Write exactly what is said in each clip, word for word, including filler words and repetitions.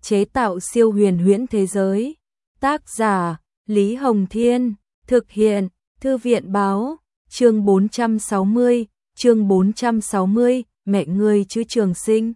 chế tạo siêu huyền huyễn thế giới. Tác giả Lý Hồng Thiên, thực hiện Thư viện Báo. Chương bốn trăm sáu mươi, chương bốn trăm sáu mươi, mẹ ngươi chứ Trường Sinh.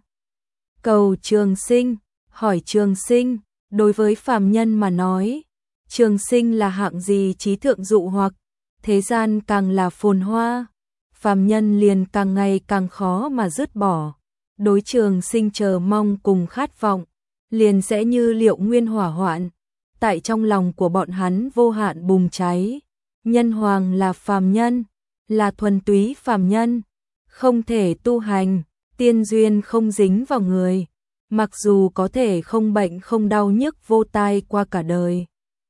Cầu Trường Sinh, hỏi Trường Sinh, đối với phàm nhân mà nói, Trường Sinh là hạng gì trí thượng dụ hoặc, thế gian càng là phồn hoa, phàm nhân liền càng ngày càng khó mà dứt bỏ. Đối Trường Sinh chờ mong cùng khát vọng, liền sẽ như liệu nguyên hỏa hoạn, tại trong lòng của bọn hắn vô hạn bùng cháy. Nhân hoàng là phàm nhân, là thuần túy phàm nhân, không thể tu hành, tiên duyên không dính vào người, mặc dù có thể không bệnh không đau nhức vô tai qua cả đời.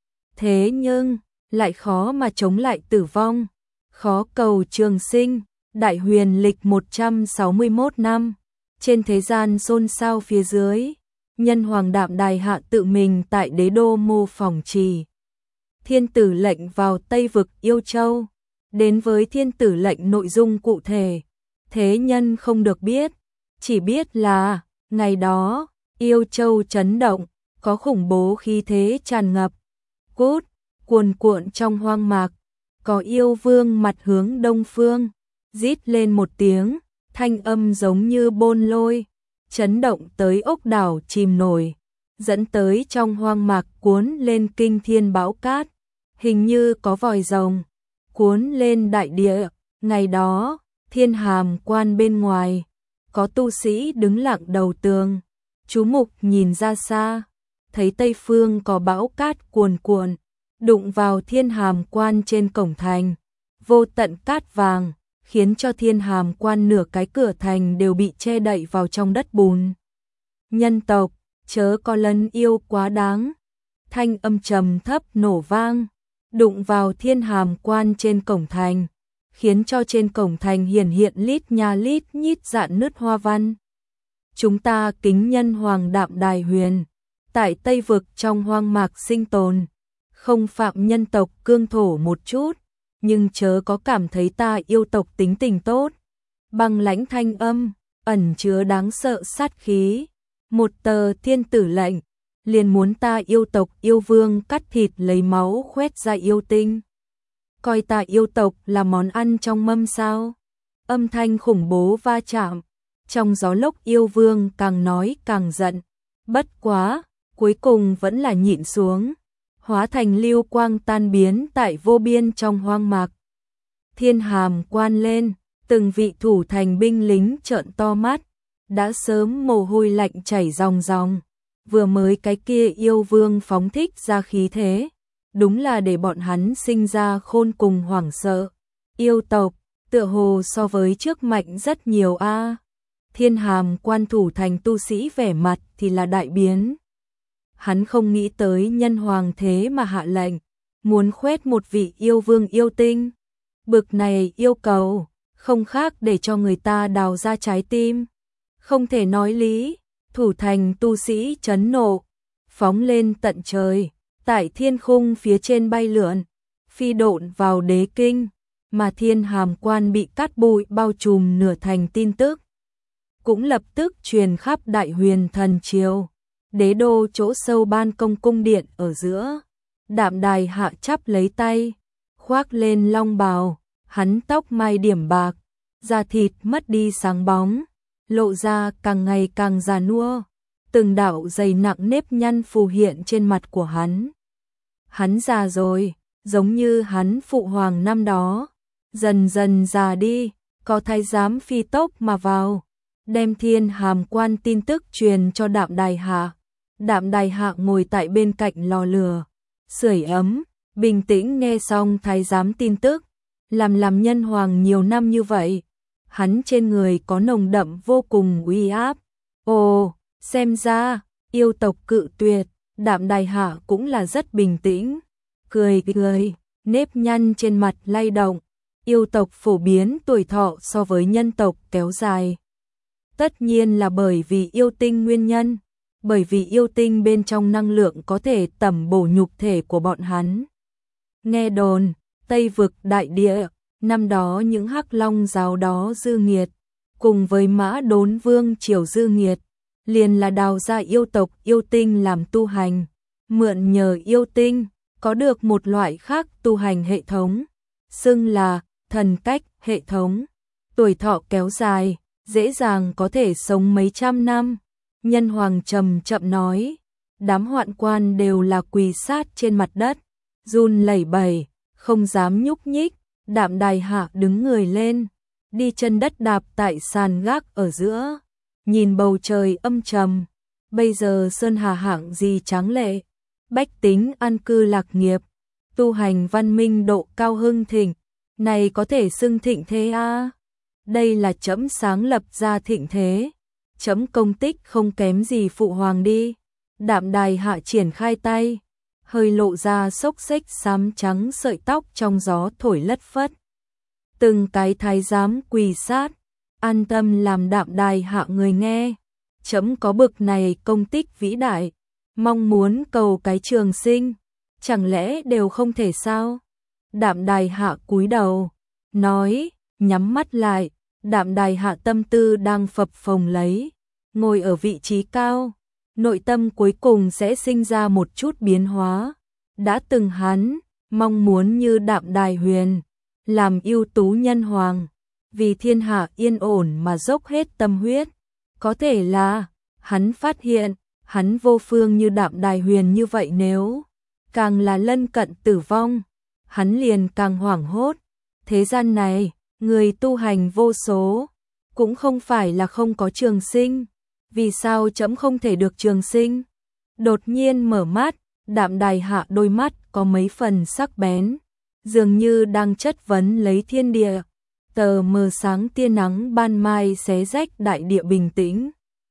Thế nhưng, lại khó mà chống lại tử vong, khó cầu Trường Sinh. Đại huyền lịch một trăm sáu mươi mốt năm, trên thế gian xôn xao phía dưới, nhân hoàng Đạm Đài Hạ tự mình tại đế đô mô phỏng trì. Thiên tử lệnh vào Tây vực Yêu Châu, đến với thiên tử lệnh nội dung cụ thể, thế nhân không được biết, chỉ biết là, ngày đó, Yêu Châu chấn động, có khủng bố khí thế tràn ngập, cút, cuồn cuộn trong hoang mạc, có yêu vương mặt hướng đông phương, rít lên một tiếng, thanh âm giống như bôn lôi, chấn động tới ốc đảo chìm nổi, dẫn tới trong hoang mạc cuốn lên kinh thiên bão cát, hình như có vòi rồng, cuốn lên đại địa. Ngày đó, Thiên Hàm Quan bên ngoài, có tu sĩ đứng lặng đầu tường, chú mục nhìn ra xa, thấy tây phương có bão cát cuồn cuộn, đụng vào Thiên Hàm Quan trên cổng thành, vô tận cát vàng, khiến cho Thiên Hàm Quan nửa cái cửa thành đều bị che đậy vào trong đất bùn. Nhân tộc, chớ có lấn yêu quá đáng. Thanh âm trầm thấp nổ vang, đụng vào Thiên Hàm Quan trên cổng thành, khiến cho trên cổng thành hiển hiện lít nha lít nhít rạn nứt hoa văn. Chúng ta kính nhân hoàng Đạm Đài Huyền, tại Tây vực trong hoang mạc sinh tồn, không phạm nhân tộc cương thổ một chút, nhưng chớ có cảm thấy ta yêu tộc tính tình tốt. Băng lãnh thanh âm, ẩn chứa đáng sợ sát khí. Một tờ thiên tử lệnh, liền muốn ta yêu tộc yêu vương cắt thịt lấy máu khoét ra yêu tinh. Coi ta yêu tộc là món ăn trong mâm sao? Âm thanh khủng bố va chạm, trong gió lốc yêu vương càng nói càng giận. Bất quá, cuối cùng vẫn là nhịn xuống, hóa thành lưu quang tan biến tại vô biên trong hoang mạc. Thiên Hàm Quan lên, từng vị thủ thành binh lính trợn to mắt, đã sớm mồ hôi lạnh chảy ròng ròng. Vừa mới cái kia yêu vương phóng thích ra khí thế, đúng là để bọn hắn sinh ra khôn cùng hoảng sợ. Yêu tộc, tựa hồ so với trước mạnh rất nhiều a. Thiên Hàm Quan thủ thành tu sĩ vẻ mặt thì là đại biến. Hắn không nghĩ tới nhân hoàng thế mà hạ lệnh, muốn khoét một vị yêu vương yêu tinh. Bực này yêu cầu, không khác để cho người ta đào ra trái tim. Không thể nói lý, thủ thành tu sĩ chấn nộ, phóng lên tận trời, tại thiên khung phía trên bay lượn, phi độn vào đế kinh, mà Thiên Hàm Quan bị cát bụi bao trùm nửa thành tin tức. Cũng lập tức truyền khắp Đại Huyền Thần Triều. Đế đô chỗ sâu ban công cung điện ở giữa, Đạm Đài Hạ chắp lấy tay, khoác lên long bào, hắn tóc mai điểm bạc, da thịt mất đi sáng bóng, lộ ra càng ngày càng già nua, từng đạo dày nặng nếp nhăn phù hiện trên mặt của hắn. Hắn già rồi, giống như hắn phụ hoàng năm đó, dần dần già đi, có thái giám phi tốc mà vào, đem Thiên Hàm Quan tin tức truyền cho Đạm Đài Hạ. Đạm Đài Hạ ngồi tại bên cạnh lò lửa, sưởi ấm, bình tĩnh nghe xong thái giám tin tức, làm làm nhân hoàng nhiều năm như vậy, hắn trên người có nồng đậm vô cùng uy áp. Ồ, xem ra, yêu tộc cự tuyệt, Đạm Đài Hạ cũng là rất bình tĩnh, cười cười, nếp nhăn trên mặt lay động, yêu tộc phổ biến tuổi thọ so với nhân tộc kéo dài. Tất nhiên là bởi vì yêu tinh nguyên nhân. Bởi vì yêu tinh bên trong năng lượng có thể tẩm bổ nhục thể của bọn hắn. Nghe đồn, Tây vực đại địa, năm đó những hắc long giáo đó dư nghiệt, cùng với Mã Đốn Vương triều dư nghiệt, liền là đào ra yêu tộc yêu tinh làm tu hành, mượn nhờ yêu tinh, có được một loại khác tu hành hệ thống, xưng là thần cách hệ thống, tuổi thọ kéo dài, dễ dàng có thể sống mấy trăm năm. Nhân hoàng trầm chậm nói, đám hoạn quan đều là quỳ sát trên mặt đất, run lẩy bẩy, không dám nhúc nhích. Đạm Đài Hạ đứng người lên, đi chân đất đạp tại sàn gác ở giữa, nhìn bầu trời âm trầm. Bây giờ Sơn Hà hạng gì tráng lệ, bách tính an cư lạc nghiệp, tu hành văn minh độ cao hưng thịnh, này có thể xưng thịnh thế a? À? Đây là trẫm sáng lập ra thịnh thế, trẫm công tích không kém gì phụ hoàng đi. Đạm Đài Hạ triển khai tay, hơi lộ ra xốc xếch xám trắng sợi tóc trong gió thổi lất phất. Từng cái thái giám quỳ sát, an tâm làm Đạm Đài Hạ người nghe. Trẫm có bực này công tích vĩ đại, mong muốn cầu cái trường sinh, chẳng lẽ đều không thể sao? Đạm Đài Hạ cúi đầu, nói, nhắm mắt lại. Đạm Đài Hạ tâm tư đang phập phồng lấy, ngồi ở vị trí cao, nội tâm cuối cùng sẽ sinh ra một chút biến hóa. Đã từng hắn mong muốn như Đạm Đài Huyền, làm ưu tú nhân hoàng, vì thiên hạ yên ổn mà dốc hết tâm huyết. Có thể là hắn phát hiện, hắn vô phương như Đạm Đài Huyền như vậy, nếu càng là lân cận tử vong, hắn liền càng hoảng hốt. Thế gian này, người tu hành vô số, cũng không phải là không có trường sinh. Vì sao trẫm không thể được trường sinh? Đột nhiên mở mắt, Đạm Đài Hạ đôi mắt có mấy phần sắc bén, dường như đang chất vấn lấy thiên địa. Tờ mờ sáng tia nắng ban mai xé rách đại địa bình tĩnh.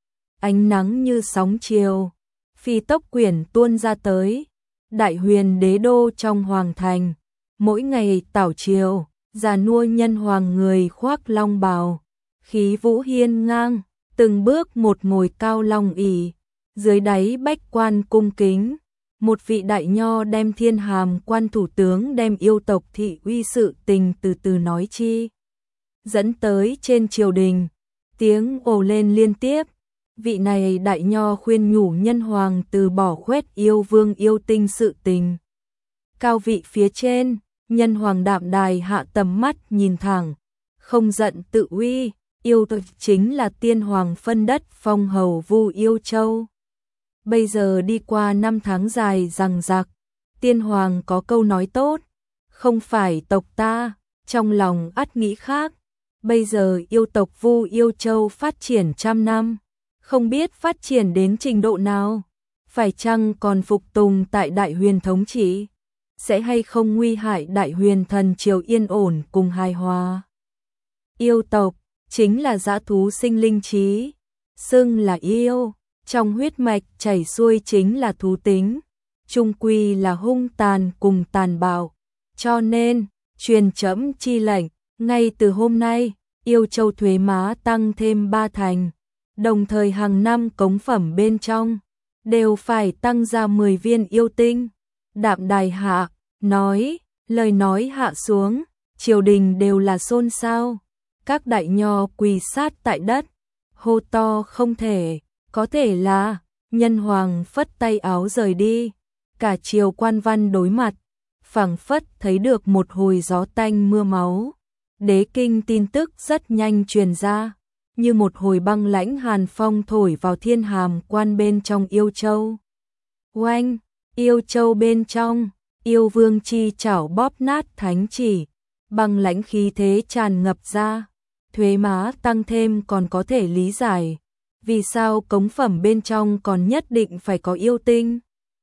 Ánh nắng như sóng chiều, phi tốc quyển tuôn ra tới. Đại Huyền đế đô trong hoàng thành, mỗi ngày tảo chiều, già nua nhân hoàng người khoác long bào, khí vũ hiên ngang, từng bước một ngồi cao long ỷ, dưới đáy bách quan cung kính. Một vị đại nho đem thiên hàm quan thủ tướng đem yêu tộc thị uy sự tình từ từ nói chi. Dẫn tới trên triều đình, tiếng ồ lên liên tiếp. Vị này đại nho khuyên nhủ nhân hoàng từ bỏ khoét yêu vương yêu tinh sự tình. Cao vị phía trên, nhân hoàng Đạm Đài Hạ tầm mắt nhìn thẳng, không giận tự uy, yêu tộc chính là tiên hoàng phân đất phong hầu Vu Yêu Châu. Bây giờ đi qua năm tháng dài rằng rạc, tiên hoàng có câu nói tốt, không phải tộc ta, trong lòng ắt nghĩ khác. Bây giờ yêu tộc Vu Yêu Châu phát triển trăm năm, không biết phát triển đến trình độ nào, phải chăng còn phục tùng tại Đại Huyền thống trị, sẽ hay không nguy hại Đại Huyền thần triều yên ổn cùng hài hòa. Yêu tộc chính là dã thú sinh linh trí, xưng là yêu, trong huyết mạch chảy xuôi chính là thú tính, chung quy là hung tàn cùng tàn bạo, cho nên truyền trẫm chi lệnh, ngay từ hôm nay, Yêu Châu thuế má tăng thêm ba thành, đồng thời hàng năm cống phẩm bên trong đều phải tăng ra mười viên yêu tinh. Đạm Đài Hạ nói, lời nói hạ xuống, triều đình đều là xôn xao. Các đại nho quỳ sát tại đất, hô to không thể, có thể là. Nhân hoàng phất tay áo rời đi, cả triều quan văn đối mặt, phảng phất thấy được một hồi gió tanh mưa máu. Đế kinh tin tức rất nhanh truyền ra, như một hồi băng lãnh hàn phong thổi vào thiên hàm quan bên trong Yêu Châu. Oanh, Yêu Châu bên trong, yêu vương chi chảo bóp nát thánh chỉ, băng lãnh khí thế tràn ngập ra. Thuế má tăng thêm còn có thể lý giải, vì sao cống phẩm bên trong còn nhất định phải có yêu tinh.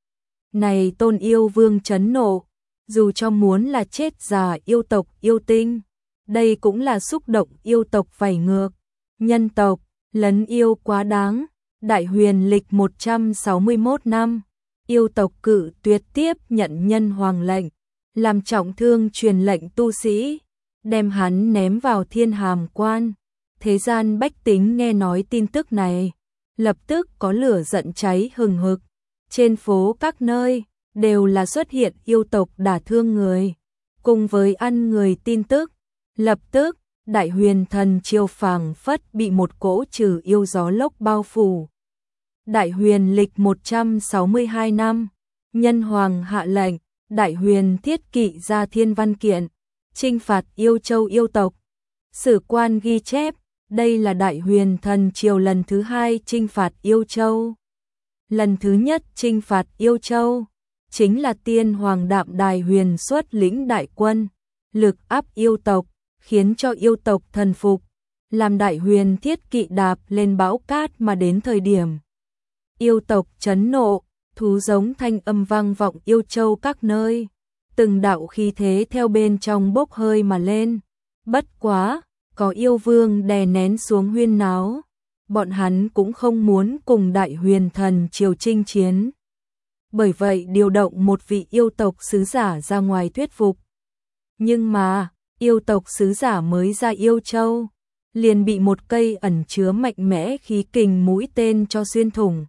Này tôn yêu vương chấn nộ, dù cho muốn là chết già yêu tộc yêu tinh, đây cũng là xúc động yêu tộc vảy ngược. Nhân tộc, lấn yêu quá đáng. Đại Huyền lịch một trăm sáu mươi mốt năm, yêu tộc cự tuyệt tiếp nhận nhân hoàng lệnh, làm trọng thương truyền lệnh tu sĩ, đem hắn ném vào thiên hàm quan. Thế gian bách tính nghe nói tin tức này, lập tức có lửa giận cháy hừng hực. Trên phố các nơi, đều là xuất hiện yêu tộc đả thương người, cùng với ăn người tin tức. Lập tức, Đại Huyền thần triều phảng phất bị một cỗ trừ yêu gió lốc bao phủ. Đại Huyền lịch một trăm sáu mươi hai năm, Nhân Hoàng hạ lệnh, Đại Huyền thiết kỵ ra thiên văn kiện, chinh phạt Yêu Châu yêu tộc. Sử quan ghi chép, đây là Đại Huyền thần triều lần thứ hai chinh phạt Yêu Châu. Lần thứ nhất chinh phạt Yêu Châu, chính là Tiên Hoàng Đạm Đài Huyền xuất lĩnh đại quân, lực áp yêu tộc, khiến cho yêu tộc thần phục, làm Đại Huyền thiết kỵ đạp lên bão cát mà đến thời điểm. Yêu tộc chấn nộ, thú giống thanh âm vang vọng Yêu Châu các nơi, từng đạo khí thế theo bên trong bốc hơi mà lên. Bất quá, có yêu vương đè nén xuống huyên náo, bọn hắn cũng không muốn cùng Đại Huyền thần triều chinh chiến. Bởi vậy điều động một vị yêu tộc sứ giả ra ngoài thuyết phục. Nhưng mà, yêu tộc sứ giả mới ra Yêu Châu, liền bị một cây ẩn chứa mạnh mẽ khí kình mũi tên cho xuyên thủng.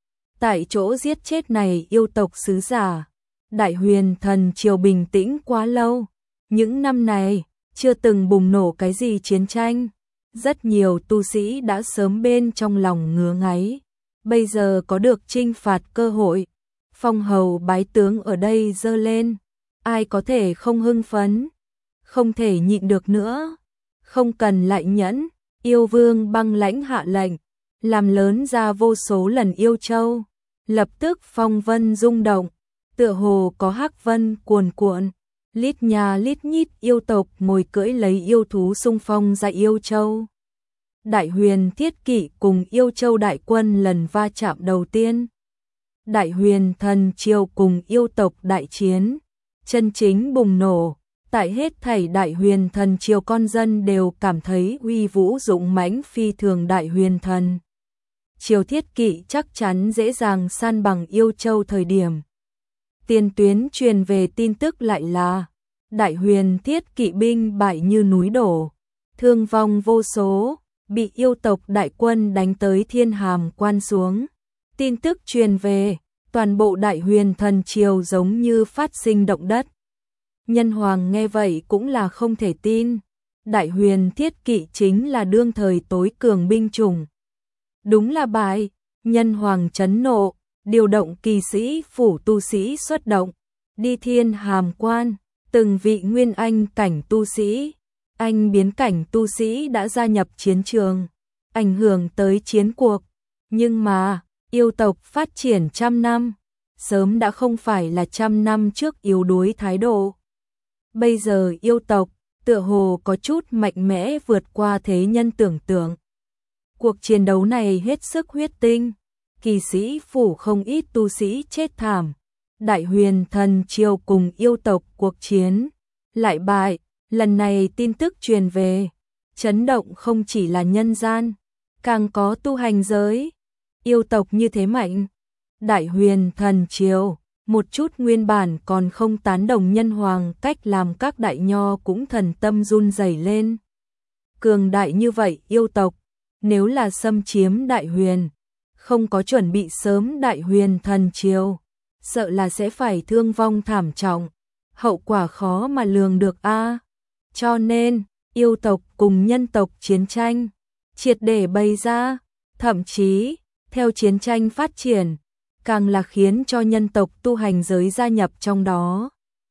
Tại chỗ giết chết này yêu tộc sứ giả, Đại Huyền thần triều bình tĩnh quá lâu. Những năm này, chưa từng bùng nổ cái gì chiến tranh. Rất nhiều tu sĩ đã sớm bên trong lòng ngứa ngáy. Bây giờ có được chinh phạt cơ hội. Phong hầu bái tướng ở đây dơ lên. Ai có thể không hưng phấn? Không thể nhịn được nữa. Không cần lại nhẫn. Yêu vương băng lãnh hạ lệnh, làm lớn ra vô số lần Yêu Châu. Lập tức phong vân rung động, tựa hồ có hắc vân cuồn cuộn, lít nhà lít nhít yêu tộc ngồi cưỡi lấy yêu thú xung phong ra Yêu Châu. Đại Huyền thiết kỵ cùng Yêu Châu đại quân lần va chạm đầu tiên. Đại Huyền thần triều cùng yêu tộc đại chiến, chân chính bùng nổ, tại hết thảy Đại Huyền thần triều con dân đều cảm thấy uy vũ dũng mãnh phi thường. Đại Huyền thần triều thiết kỵ chắc chắn dễ dàng san bằng Yêu Châu thời điểm. Tiền tuyến truyền về tin tức lại là Đại Huyền thiết kỵ binh bại như núi đổ, thương vong vô số, bị yêu tộc đại quân đánh tới thiên hàm quan xuống. Tin tức truyền về, toàn bộ Đại Huyền thần triều giống như phát sinh động đất. Nhân Hoàng nghe vậy cũng là không thể tin. Đại Huyền thiết kỵ chính là đương thời tối cường binh chủng. Đúng là bại. Nhân Hoàng chấn nộ, điều động kỳ sĩ phủ tu sĩ xuất động, đi thiên hàm quan, từng vị nguyên anh cảnh tu sĩ, anh biến cảnh tu sĩ đã gia nhập chiến trường, ảnh hưởng tới chiến cuộc. Nhưng mà, yêu tộc phát triển trăm năm, sớm đã không phải là trăm năm trước yếu đuối thái độ. Bây giờ yêu tộc, tựa hồ có chút mạnh mẽ vượt qua thế nhân tưởng tượng. Cuộc chiến đấu này hết sức huyết tinh, kỳ sĩ phủ không ít tu sĩ chết thảm. Đại Huyền thần triều cùng yêu tộc cuộc chiến, lại bại. Lần này tin tức truyền về, chấn động không chỉ là nhân gian, càng có tu hành giới. Yêu tộc như thế mạnh, Đại Huyền thần triều, một chút nguyên bản còn không tán đồng Nhân Hoàng cách làm các đại nho cũng thần tâm run rẩy lên. Cường đại như vậy yêu tộc, nếu là xâm chiếm Đại Huyền, không có chuẩn bị sớm Đại Huyền thần triều, sợ là sẽ phải thương vong thảm trọng, hậu quả khó mà lường được a. À. Cho nên, yêu tộc cùng nhân tộc chiến tranh, triệt để bày ra, thậm chí, theo chiến tranh phát triển, càng là khiến cho nhân tộc tu hành giới gia nhập trong đó.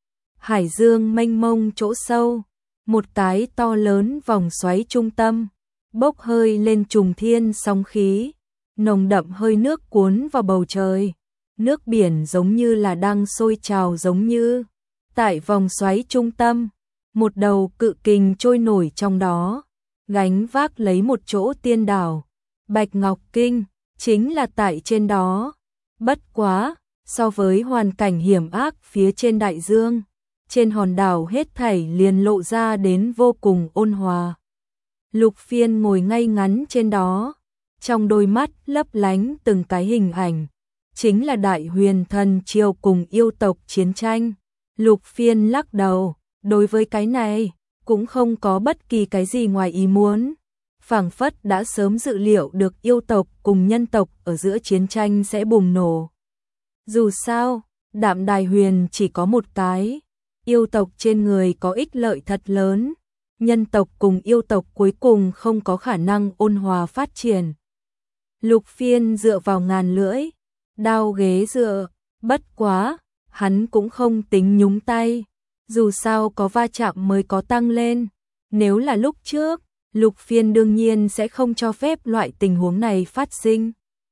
Hải dương mênh mông chỗ sâu, một cái to lớn vòng xoáy trung tâm, bốc hơi lên trùng thiên sóng khí, nồng đậm hơi nước cuốn vào bầu trời, nước biển giống như là đang sôi trào giống như. Tại vòng xoáy trung tâm, một đầu cự kình trôi nổi trong đó, gánh vác lấy một chỗ tiên đảo, Bạch Ngọc Kinh, chính là tại trên đó. Bất quá, so với hoàn cảnh hiểm ác phía trên đại dương, trên hòn đảo hết thảy liền lộ ra đến vô cùng ôn hòa. Lục Phiên ngồi ngay ngắn trên đó, trong đôi mắt lấp lánh từng cái hình ảnh, chính là Đại Huyền thần triều cùng yêu tộc chiến tranh. Lục Phiên lắc đầu, đối với cái này, cũng không có bất kỳ cái gì ngoài ý muốn. Phảng phất đã sớm dự liệu được yêu tộc cùng nhân tộc ở giữa chiến tranh sẽ bùng nổ. Dù sao, Đạm Đài Huyền chỉ có một cái, yêu tộc trên người có ích lợi thật lớn, nhân tộc cùng yêu tộc cuối cùng không có khả năng ôn hòa phát triển. Lục Phiên dựa vào ngàn lưỡi, đao ghế dựa, bất quá, hắn cũng không tính nhúng tay, dù sao có va chạm mới có tăng lên, nếu là lúc trước, Lục Phiên đương nhiên sẽ không cho phép loại tình huống này phát sinh.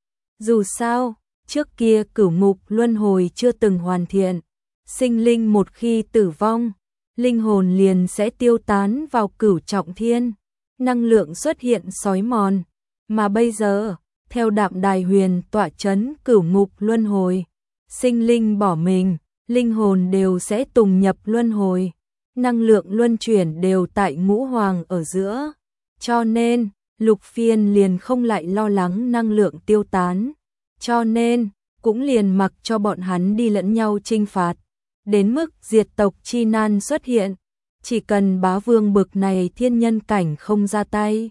Dù sao, trước kia cửu ngục luân hồi chưa từng hoàn thiện, sinh linh một khi tử vong, linh hồn liền sẽ tiêu tán vào cửu trọng thiên, năng lượng xuất hiện sói mòn, mà bây giờ, theo Đạm Đài Huyền tọa chấn cửu ngục luân hồi, sinh linh bỏ mình, linh hồn đều sẽ tùng nhập luân hồi, năng lượng luân chuyển đều tại ngũ hoàng ở giữa, cho nên, Lục Phiên liền không lại lo lắng năng lượng tiêu tán, cho nên, cũng liền mặc cho bọn hắn đi lẫn nhau chinh phạt, đến mức diệt tộc chi nan xuất hiện, chỉ cần bá vương bực này thiên nhân cảnh không ra tay,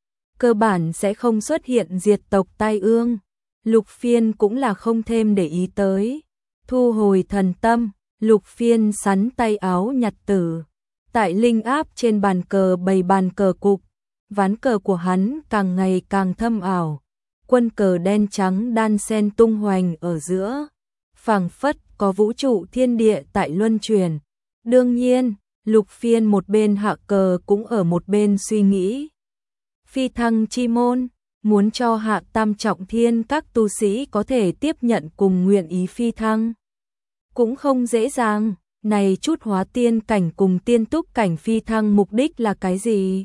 cơ bản sẽ không xuất hiện diệt tộc tai ương. Lục Phiên cũng là không thêm để ý tới, thu hồi thần tâm, Lục Phiên sắn tay áo nhặt tử, tại linh áp trên bàn cờ bày bàn cờ cục, ván cờ của hắn càng ngày càng thâm ảo, quân cờ đen trắng đan xen tung hoành ở giữa, phảng phất có vũ trụ thiên địa tại luân chuyển. Đương nhiên, Lục Phiên một bên hạ cờ cũng ở một bên suy nghĩ. Phi thăng chi môn, muốn cho hạ tam trọng thiên các tu sĩ có thể tiếp nhận cùng nguyện ý phi thăng. Cũng không dễ dàng, này chút hóa tiên cảnh cùng tiên túc cảnh phi thăng mục đích là cái gì?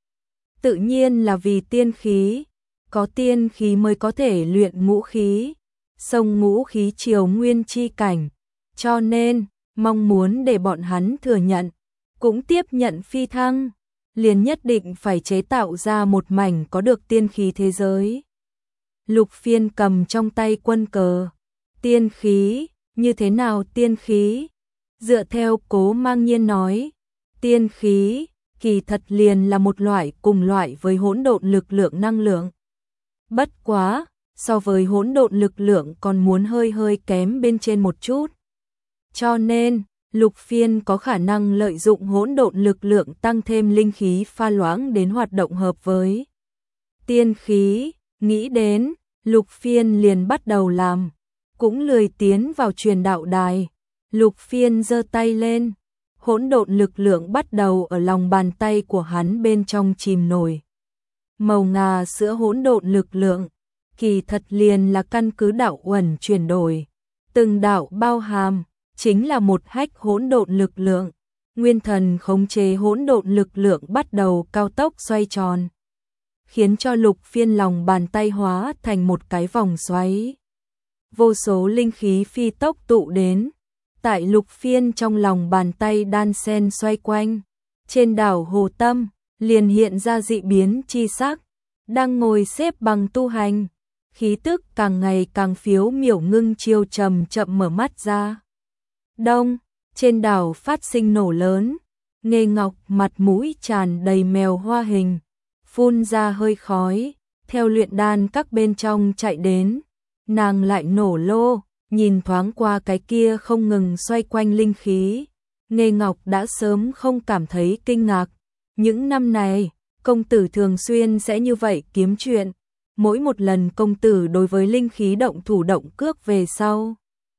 Tự nhiên là vì tiên khí, có tiên khí mới có thể luyện ngũ khí, sông ngũ khí triều nguyên chi cảnh, cho nên, mong muốn để bọn hắn thừa nhận, cũng tiếp nhận phi thăng, liền nhất định phải chế tạo ra một mảnh có được tiên khí thế giới. Lục Phiên cầm trong tay quân cờ, tiên khí, như thế nào tiên khí? Dựa theo Cố Mang Nhiên nói, tiên khí, kỳ thật liền là một loại cùng loại với hỗn độn lực lượng năng lượng. Bất quá, so với hỗn độn lực lượng còn muốn hơi hơi kém bên trên một chút. Cho nên, Lục Phiên có khả năng lợi dụng hỗn độn lực lượng tăng thêm linh khí pha loãng đến hoạt động hợp với tiên khí, nghĩ đến, Lục Phiên liền bắt đầu làm, cũng lười tiến vào truyền đạo đài. Lục Phiên giơ tay lên, hỗn độn lực lượng bắt đầu ở lòng bàn tay của hắn bên trong chìm nổi. Màu ngà sữa hỗn độn lực lượng, kỳ thật liền là căn cứ đạo uẩn chuyển đổi, từng đạo bao hàm chính là một hách hỗn độn lực lượng, nguyên thần khống chế hỗn độn lực lượng bắt đầu cao tốc xoay tròn, khiến cho Lục Phiên lòng bàn tay hóa thành một cái vòng xoáy. Vô số linh khí phi tốc tụ đến, tại Lục Phiên trong lòng bàn tay đan sen xoay quanh, trên đảo Hồ Tâm, liền hiện ra dị biến chi sắc, đang ngồi xếp bằng tu hành, khí tức càng ngày càng phiếu miểu ngưng chiêu chậm chậm mở mắt ra. Đông, trên đảo phát sinh nổ lớn, Nghê Ngọc mặt mũi tràn đầy mèo hoa hình, phun ra hơi khói, theo luyện đan các bên trong chạy đến, nàng lại nổ lô, nhìn thoáng qua cái kia không ngừng xoay quanh linh khí, Nghê Ngọc đã sớm không cảm thấy kinh ngạc, những năm này, công tử thường xuyên sẽ như vậy kiếm chuyện, mỗi một lần công tử đối với linh khí động thủ động cước về sau,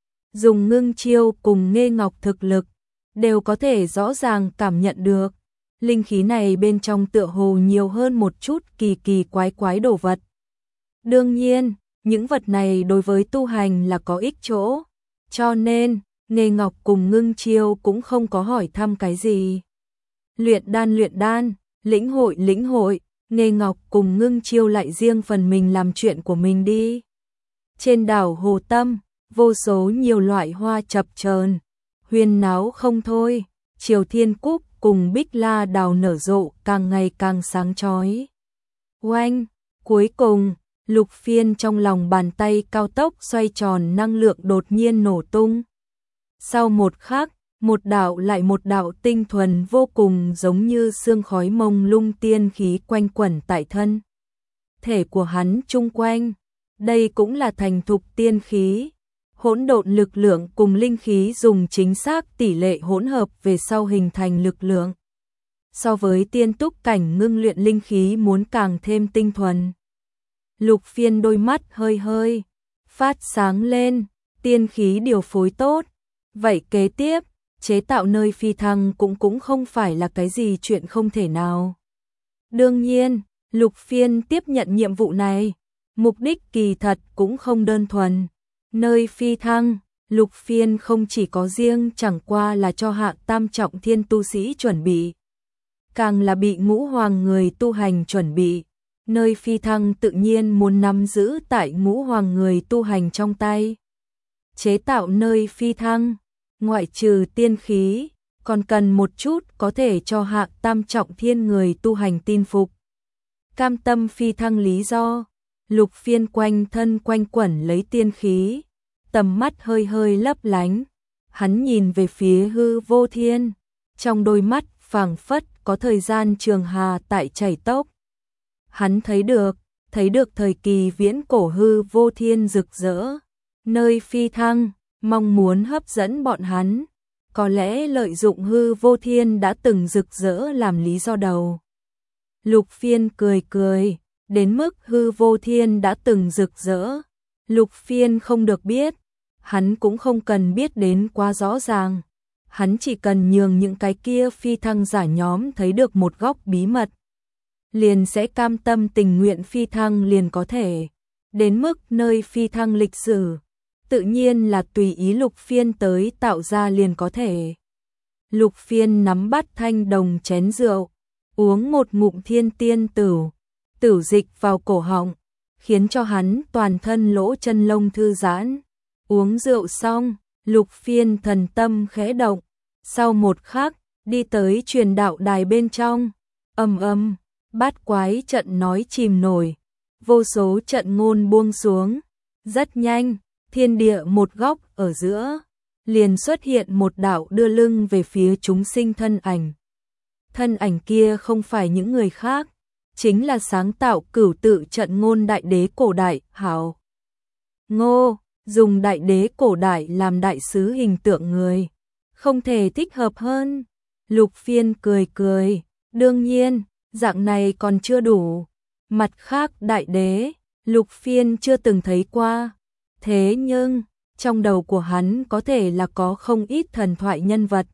dùng ngưng chiêu cùng Nghê Ngọc thực lực, đều có thể rõ ràng cảm nhận được, linh khí này bên trong tựa hồ nhiều hơn một chút kỳ kỳ quái quái đồ vật. Đương nhiên, những vật này đối với tu hành là có ích chỗ, cho nên, Nghê Ngọc cùng ngưng chiêu cũng không có hỏi thăm cái gì. Luyện đan luyện đan, lĩnh hội lĩnh hội, Nghê Ngọc cùng ngưng chiêu lại riêng phần mình làm chuyện của mình đi. Trên đảo Hồ Tâm, vô số nhiều loại hoa chập chờn, huyên náo không thôi, Triều Thiên Cúc cùng Bích La đào nở rộ càng ngày càng sáng chói. Oanh, cuối cùng, Lục Phiên trong lòng bàn tay cao tốc xoay tròn năng lượng đột nhiên nổ tung. Sau một khắc, một đạo lại một đạo tinh thuần vô cùng giống như sương khói mông lung tiên khí quanh quẩn tại thân thể của hắn chung quanh. Đây cũng là thành thục tiên khí. Hỗn độn lực lượng cùng linh khí dùng chính xác tỷ lệ hỗn hợp về sau hình thành lực lượng. So với tiên túc cảnh ngưng luyện linh khí muốn càng thêm tinh thuần. Lục Phiên đôi mắt hơi hơi phát sáng lên, tiên khí điều phối tốt. Vậy kế tiếp, chế tạo nơi phi thăng cũng cũng không phải là cái gì chuyện không thể nào. Đương nhiên, Lục Phiên tiếp nhận nhiệm vụ này, mục đích kỳ thật cũng không đơn thuần. Nơi phi thăng, Lục Phiên không chỉ có riêng chẳng qua là cho hạng tam trọng thiên tu sĩ chuẩn bị, càng là bị ngũ hoàng người tu hành chuẩn bị. Nơi phi thăng tự nhiên muốn nắm giữ tại ngũ hoàng người tu hành trong tay. Chế tạo nơi phi thăng, ngoại trừ tiên khí, còn cần một chút có thể cho hạng tam trọng thiên người tu hành tin phục. Cam tâm phi thăng lý do, Lục Phiên quanh thân quanh quẩn lấy tiên khí, tầm mắt hơi hơi lấp lánh. Hắn nhìn về phía hư vô thiên, trong đôi mắt phảng phất có thời gian trường hà tại chảy tốc. Hắn thấy được, thấy được thời kỳ viễn cổ hư vô thiên rực rỡ, nơi phi thăng, mong muốn hấp dẫn bọn hắn, có lẽ lợi dụng hư vô thiên đã từng rực rỡ làm lý do đầu. Lục Phiên cười cười, đến mức hư vô thiên đã từng rực rỡ, Lục Phiên không được biết, hắn cũng không cần biết đến quá rõ ràng, hắn chỉ cần nhường những cái kia phi thăng giả nhóm thấy được một góc bí mật, liền sẽ cam tâm tình nguyện phi thăng liền có thể. Đến mức nơi phi thăng lịch sử, tự nhiên là tùy ý Lục Phiên tới tạo ra liền có thể. Lục Phiên nắm bắt thanh đồng chén rượu, uống một ngụm thiên tiên tửu, tửu dịch vào cổ họng, khiến cho hắn toàn thân lỗ chân lông thư giãn. Uống rượu xong, Lục Phiên thần tâm khẽ động, sau một khắc, đi tới truyền đạo đài bên trong, ầm ầm, bát quái trận nói chìm nổi, vô số trận ngôn buông xuống, rất nhanh, thiên địa một góc ở giữa, liền xuất hiện một đạo đưa lưng về phía chúng sinh thân ảnh. Thân ảnh kia không phải những người khác, chính là sáng tạo cửu tự trận ngôn đại đế cổ đại, Hảo Ngô, dùng đại đế cổ đại làm đại sứ hình tượng người, không thể thích hợp hơn. Lục Phiên cười cười, đương nhiên, dạng này còn chưa đủ. Mặt khác đại đế, Lục Phiên chưa từng thấy qua. Thế nhưng, trong đầu của hắn có thể là có không ít thần thoại nhân vật.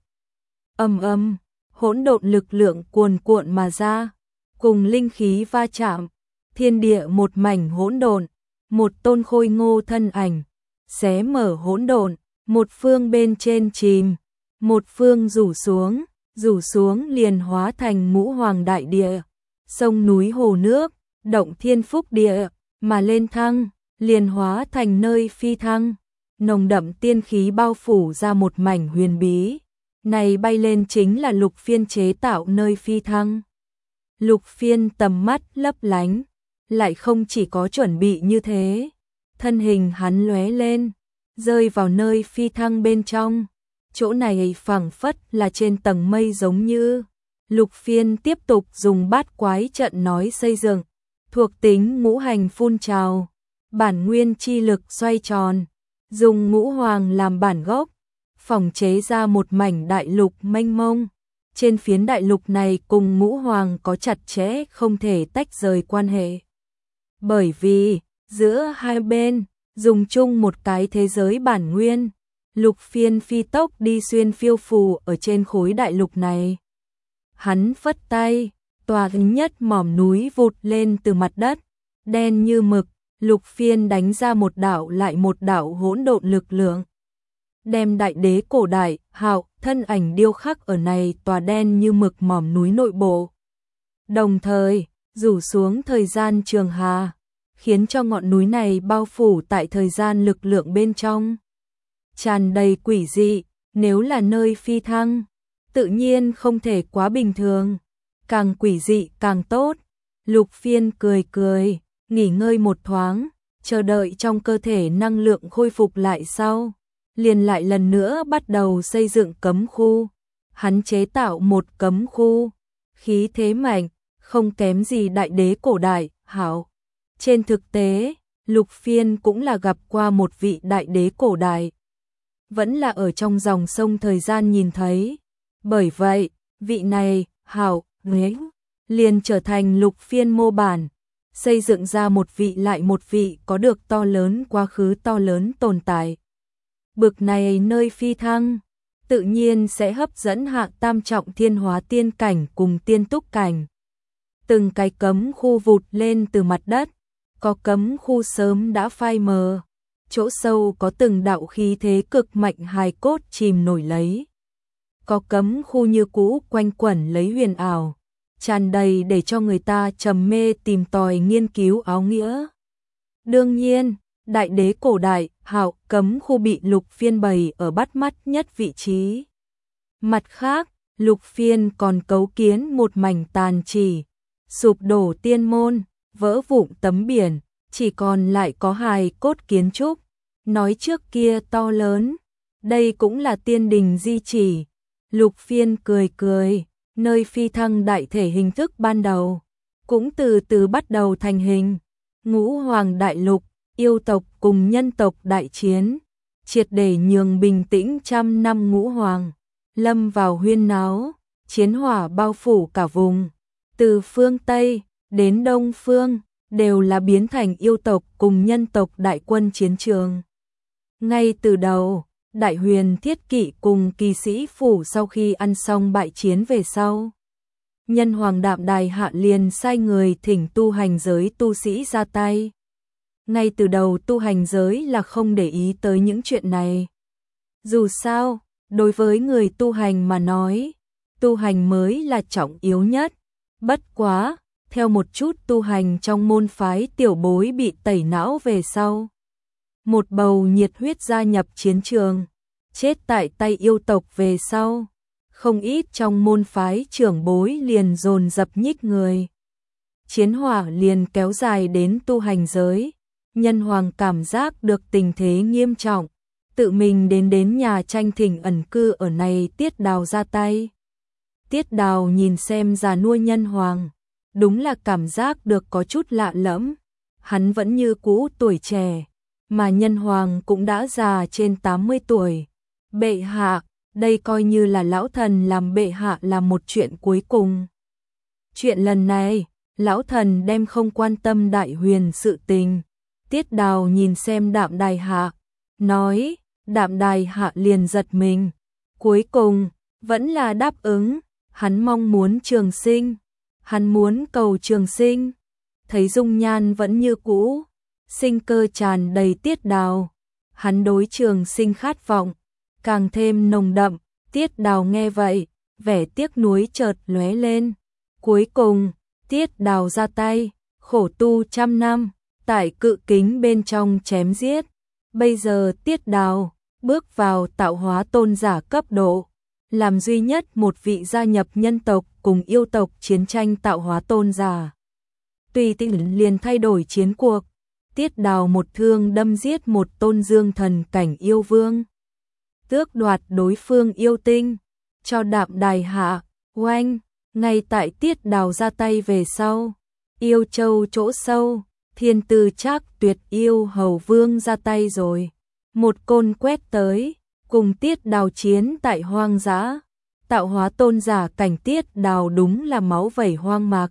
Ầm ầm, hỗn độn lực lượng cuồn cuộn mà ra, cùng linh khí va chạm, thiên địa một mảnh hỗn độn, một tôn khôi ngô thân ảnh, xé mở hỗn độn, một phương bên trên chìm, một phương rủ xuống, rủ xuống liền hóa thành ngũ hoàng đại địa, sông núi hồ nước, động thiên phúc địa, mà lên thăng, liền hóa thành nơi phi thăng, nồng đậm tiên khí bao phủ ra một mảnh huyền bí. Này bay lên chính là Lục Phiên chế tạo nơi phi thăng. Lục Phiên tầm mắt lấp lánh, lại không chỉ có chuẩn bị như thế, thân hình hắn lóe lên, rơi vào nơi phi thăng bên trong. Chỗ này phảng phất là trên tầng mây giống như. Lục Phiên tiếp tục dùng bát quái trận nói xây dựng, thuộc tính ngũ hành phun trào, bản nguyên chi lực xoay tròn, dùng ngũ hoàng làm bản gốc, phòng chế ra một mảnh đại lục mênh mông. Trên phiến đại lục này cùng ngũ hoàng có chặt chẽ không thể tách rời quan hệ. Bởi vì, giữa hai bên, dùng chung một cái thế giới bản nguyên, Lục Phiên phi tốc đi xuyên phiêu phù ở trên khối đại lục này. Hắn phất tay, tòa nhất mỏm núi vụt lên từ mặt đất, đen như mực, Lục Phiên đánh ra một đạo lại một đạo hỗn độn lực lượng. Đem đại đế cổ đại, Hạo, thân ảnh điêu khắc ở này tòa đen như mực mỏm núi nội bộ. Đồng thời, rủ xuống thời gian trường hà, khiến cho ngọn núi này bao phủ tại thời gian lực lượng bên trong. Tràn đầy quỷ dị, nếu là nơi phi thăng, tự nhiên không thể quá bình thường, càng quỷ dị càng tốt. Lục Phiên cười cười, nghỉ ngơi một thoáng, chờ đợi trong cơ thể năng lượng khôi phục lại sau, liền lại lần nữa bắt đầu xây dựng cấm khu. Hắn chế tạo một cấm khu, khí thế mạnh, không kém gì đại đế cổ đại, Hảo. Trên thực tế, Lục Phiên cũng là gặp qua một vị đại đế cổ đại, vẫn là ở trong dòng sông thời gian nhìn thấy. Bởi vậy, vị này, Hảo, liền trở thành Lục Phiên mô bản, xây dựng ra một vị lại một vị có được to lớn quá khứ to lớn tồn tại. Bực này nơi phi thăng, tự nhiên sẽ hấp dẫn hạ tam trọng thiên hóa tiên cảnh cùng tiên túc cảnh. Từng cái cấm khu vụt lên từ mặt đất, có cấm khu sớm đã phai mờ, chỗ sâu có từng đạo khí thế cực mạnh hài cốt chìm nổi lấy. Có cấm khu như cũ quanh quẩn lấy huyền ảo, tràn đầy để cho người ta trầm mê tìm tòi nghiên cứu áo nghĩa. Đương nhiên, đại đế cổ đại, hạo cấm khu bị lục phiên bày ở bắt mắt nhất vị trí. Mặt khác, lục phiên còn cấu kiến một mảnh tàn chỉ, sụp đổ tiên môn, vỡ vụn tấm biển, chỉ còn lại có hài cốt kiến trúc. Nói trước kia to lớn, đây cũng là tiên đình di chỉ. Lục phiên cười cười, nơi phi thăng đại thể hình thức ban đầu, cũng từ từ bắt đầu thành hình. Ngũ hoàng đại lục, yêu tộc cùng nhân tộc đại chiến, triệt để nhường bình tĩnh trăm năm ngũ hoàng, lâm vào huyên náo, chiến hỏa bao phủ cả vùng. Từ phương Tây đến Đông phương, đều là biến thành yêu tộc cùng nhân tộc đại quân chiến trường. Ngay từ đầu, Đại Huyền Thiết Kỵ cùng kỳ sĩ phủ sau khi ăn xong bại chiến về sau, nhân hoàng Đạm Đài Hạ liền sai người thỉnh tu hành giới tu sĩ ra tay. Ngay từ đầu tu hành giới là không để ý tới những chuyện này. Dù sao, đối với người tu hành mà nói, tu hành mới là trọng yếu nhất. Bất quá, theo một chút tu hành trong môn phái tiểu bối bị tẩy não về sau, một bầu nhiệt huyết gia nhập chiến trường, chết tại tay yêu tộc về sau, không ít trong môn phái trưởng bối liền dồn dập nhích người. Chiến hỏa liền kéo dài đến tu hành giới, nhân hoàng cảm giác được tình thế nghiêm trọng, tự mình đến đến nhà tranh thỉnh ẩn cư ở này Tiết Đào ra tay. Tiết Đào nhìn xem già nua nhân hoàng, đúng là cảm giác được có chút lạ lẫm, hắn vẫn như cũ tuổi trẻ, mà nhân hoàng cũng đã già trên tám mươi tuổi. Bệ hạ, đây coi như là lão thần làm bệ hạ làm một chuyện cuối cùng. Chuyện lần này, lão thần đem không quan tâm Đại Huyền sự tình. Tiết Đào nhìn xem Đạm Đài Hạ, nói, Đạm Đài Hạ liền giật mình. Cuối cùng, vẫn là đáp ứng, hắn mong muốn trường sinh, hắn muốn cầu trường sinh. Thấy dung nhan vẫn như cũ, sinh cơ tràn đầy Tiết Đào, hắn đối trường sinh khát vọng càng thêm nồng đậm. Tiết Đào nghe vậy, vẻ tiếc nuối chợt lóe lên. Cuối cùng, Tiết Đào ra tay, khổ tu trăm năm, tại cự kính bên trong chém giết. Bây giờ Tiết Đào bước vào tạo hóa tôn giả cấp độ, làm duy nhất một vị gia nhập nhân tộc cùng yêu tộc chiến tranh tạo hóa tôn giả. Tùy tiện liền thay đổi chiến cuộc, Tiết Đào một thương đâm giết một tôn dương thần cảnh yêu vương, tước đoạt đối phương yêu tinh, cho Đạm Đài Hạ. Oanh, ngay tại Tiết Đào ra tay về sau, Yêu Châu chỗ sâu, Thiên Tư Trác Tuyệt yêu hầu vương ra tay rồi. Một côn quét tới, cùng Tiết Đào chiến tại hoang dã. Tạo hóa tôn giả cảnh Tiết Đào đúng là máu vẩy hoang mạc,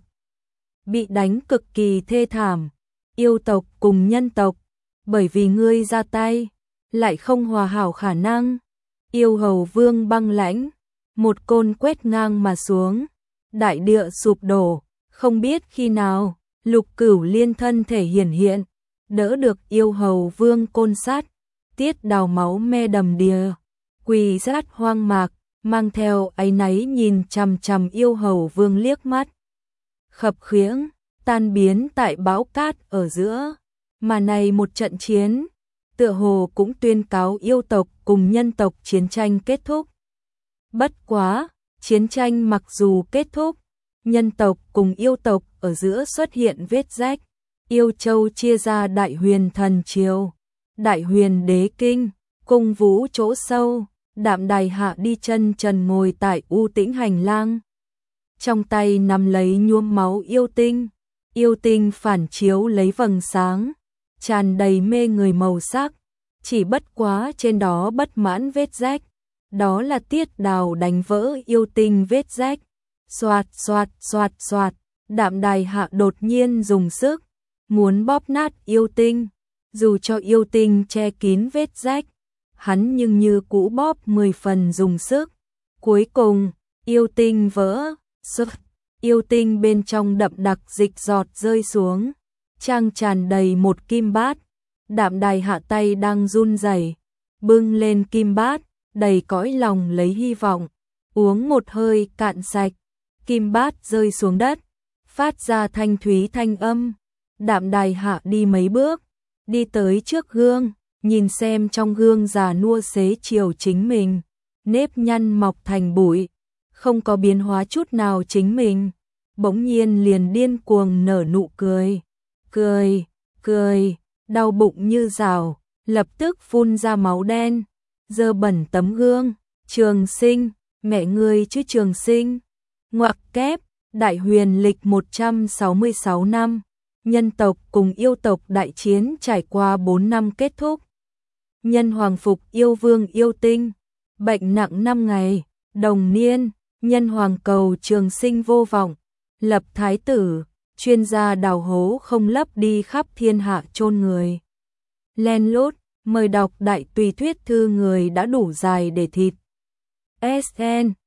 bị đánh cực kỳ thê thảm. Yêu tộc cùng nhân tộc, bởi vì ngươi ra tay, lại không hòa hảo khả năng. Yêu hầu vương băng lãnh, một côn quét ngang mà xuống, đại địa sụp đổ. Không biết khi nào, Lục Cửu Liên thân thể hiển hiện, đỡ được yêu hầu vương côn sát. Tiết Đào máu me đầm đìa, quỳ sát hoang mạc, mang theo áy náy nhìn chằm chằm yêu hầu vương liếc mắt. Khập khiễng, tan biến tại bão cát ở giữa. Mà này một trận chiến, tựa hồ cũng tuyên cáo yêu tộc cùng nhân tộc chiến tranh kết thúc. Bất quá, chiến tranh mặc dù kết thúc, nhân tộc cùng yêu tộc ở giữa xuất hiện vết rách. Yêu Châu chia ra Đại Huyền Thần Triều, Đại Huyền Đế Kinh, cung vũ chỗ sâu. Đạm Đài Hạ đi chân trần ngồi tại u tĩnh hành lang, trong tay nắm lấy nhuốm máu yêu tinh. Yêu tinh phản chiếu lấy vầng sáng, tràn đầy mê người màu sắc, chỉ bất quá trên đó bất mãn vết rách. Đó là Tiết Đào đánh vỡ yêu tinh vết rách. Xoạt xoạt xoạt xoạt, Đạm Đài Hạ đột nhiên dùng sức, muốn bóp nát yêu tinh, dù cho yêu tinh che kín vết rách, hắn nhưng như cũ bóp mười phần dùng sức. Cuối cùng, yêu tinh vỡ, sức, yêu tinh bên trong đậm đặc dịch giọt rơi xuống, trang tràn đầy một kim bát. Đạm Đài hạ tay đang run rẩy, bưng lên kim bát, đầy cõi lòng lấy hy vọng, uống một hơi cạn sạch, kim bát rơi xuống đất, phát ra thanh thúy thanh âm. Đạm Đài hạ đi mấy bước, đi tới trước gương, nhìn xem trong gương già nua xế chiều chính mình, nếp nhăn mọc thành bụi, không có biến hóa chút nào chính mình, bỗng nhiên liền điên cuồng nở nụ cười, cười, cười, đau bụng như rào, lập tức phun ra máu đen, dơ bẩn tấm gương. Trường Sinh, mẹ ngươi chứ Trường Sinh. Ngoặc kép, Đại Huyền lịch một trăm sáu mươi sáu năm, nhân tộc cùng yêu tộc đại chiến trải qua bốn năm kết thúc. Nhân hoàng phục yêu vương yêu tinh, bệnh nặng năm ngày, đồng niên, nhân hoàng cầu Trường Sinh vô vọng, lập thái tử, chuyên gia đào hố không lấp đi khắp thiên hạ chôn người. Len lút, mời đọc đại tùy thuyết thư người đã đủ dài để thịt. ét en